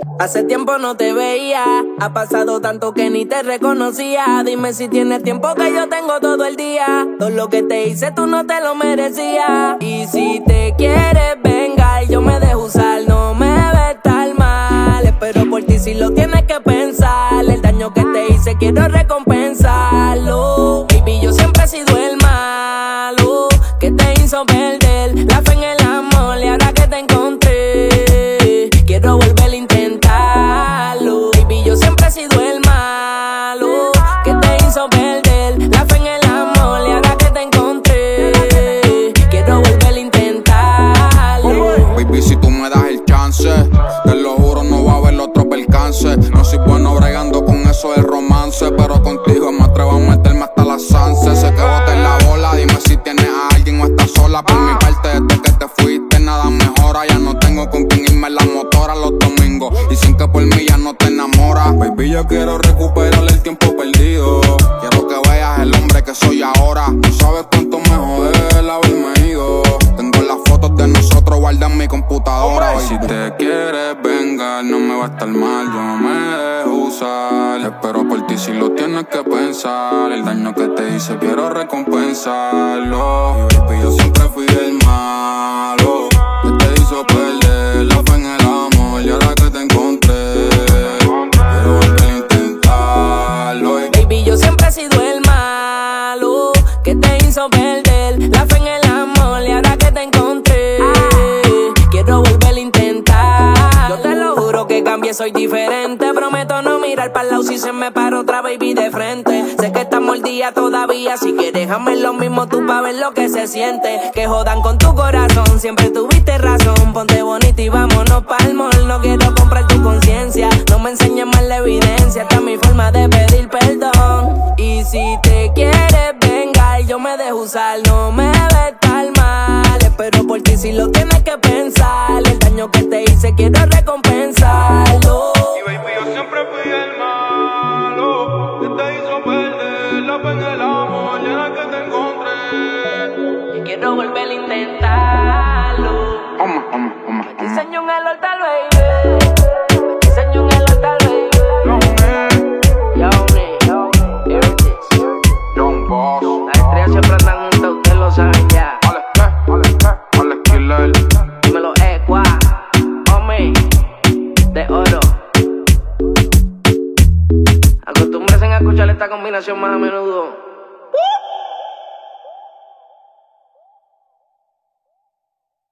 Hace tiempo no te veía, ha pasado tanto que ni te reconocía. Dime si tienes tiempo que yo tengo todo el día. Todo lo que te hice tú no te lo merecías. Y si te quieres vengar, yo me dejo usar, no me ves tan mal. Espero por ti si lo tienes que pensar. El daño que te hice quiero recompensarlo. Baby, yo siempre he sido el malo que te hizo perder la fe en el amor. Y ahora que te encontré, quiero volver a intentarlo. Baby, yo siempre he sido el malo que te hizo perder la fe en el amor. Y ahora que te encontré, quiero volver a intentarlo. Baby, si tú me das el chance, te lo juro no va a haber otro percance. No soy bueno bregando con eso del romance, pero contigo me atrevo a meterme hasta las sanse. Sé que botes la bola, dime si tienes a alguien o estás sola. Por mi parte, desde que te fuiste nada mejora. Ya no tengo con quien irme en la motora los domingos, y sin que por mí ya no te enamoras. Baby, yo quiero recuperar el tiempo perdido. Quiero que veas el hombre que soy ahora. Tú sabes cuánto me jode el haberme ido. Tengo las fotos de nosotros guardadas en mi computadora. Si te quieres vengar, no me va a estar mal, yo no me dejo usar. Espero por ti si lo tienes que pensar. El daño que te hice quiero recompensarlo. Y baby, yo siempre fui el malo que te hizo perder la fe en el amor. Y ahora que te encontré, quiero volver a intentarlo. Baby, yo siempre he sido el malo que te hizo perder la fe en el amor. Y ahora que te encontré, quiero volver a intentar. Yo te lo juro que cambié, soy diferente. Prometo no mirar para el lado si se me para otra baby de frente. Sé que estás mordida todavía, si quieres déjame lo mismo tú pa' ver lo que se siente. Que jodan con tu corazón, siempre tuviste razón. Ponte bonita y vámonos pa'l mall. No quiero comprar tu conciencia, no me enseñes más la evidencia. Esta es mi forma de pedir perdón. Y si te quieres vengar, yo me dejo usar, no me ves tan mal. Espero por ti si lo tienes que pensar. El daño que te hice quiero recompensarlo. Y baby, yo siempre fui el malo que te hizo perder la fe en el amor. Y ahora que te encontré, Y quiero volver a intentarlo. Diseño en el altar, baby. Diseño en el altar, baby. John Boss. Las estrellas siempre andan juntas, ustedes lo saben ya. Alex Killer. Dímelo, Equa, homie, de oro. Acostúmbrense a escuchar esta combinación más a menudo.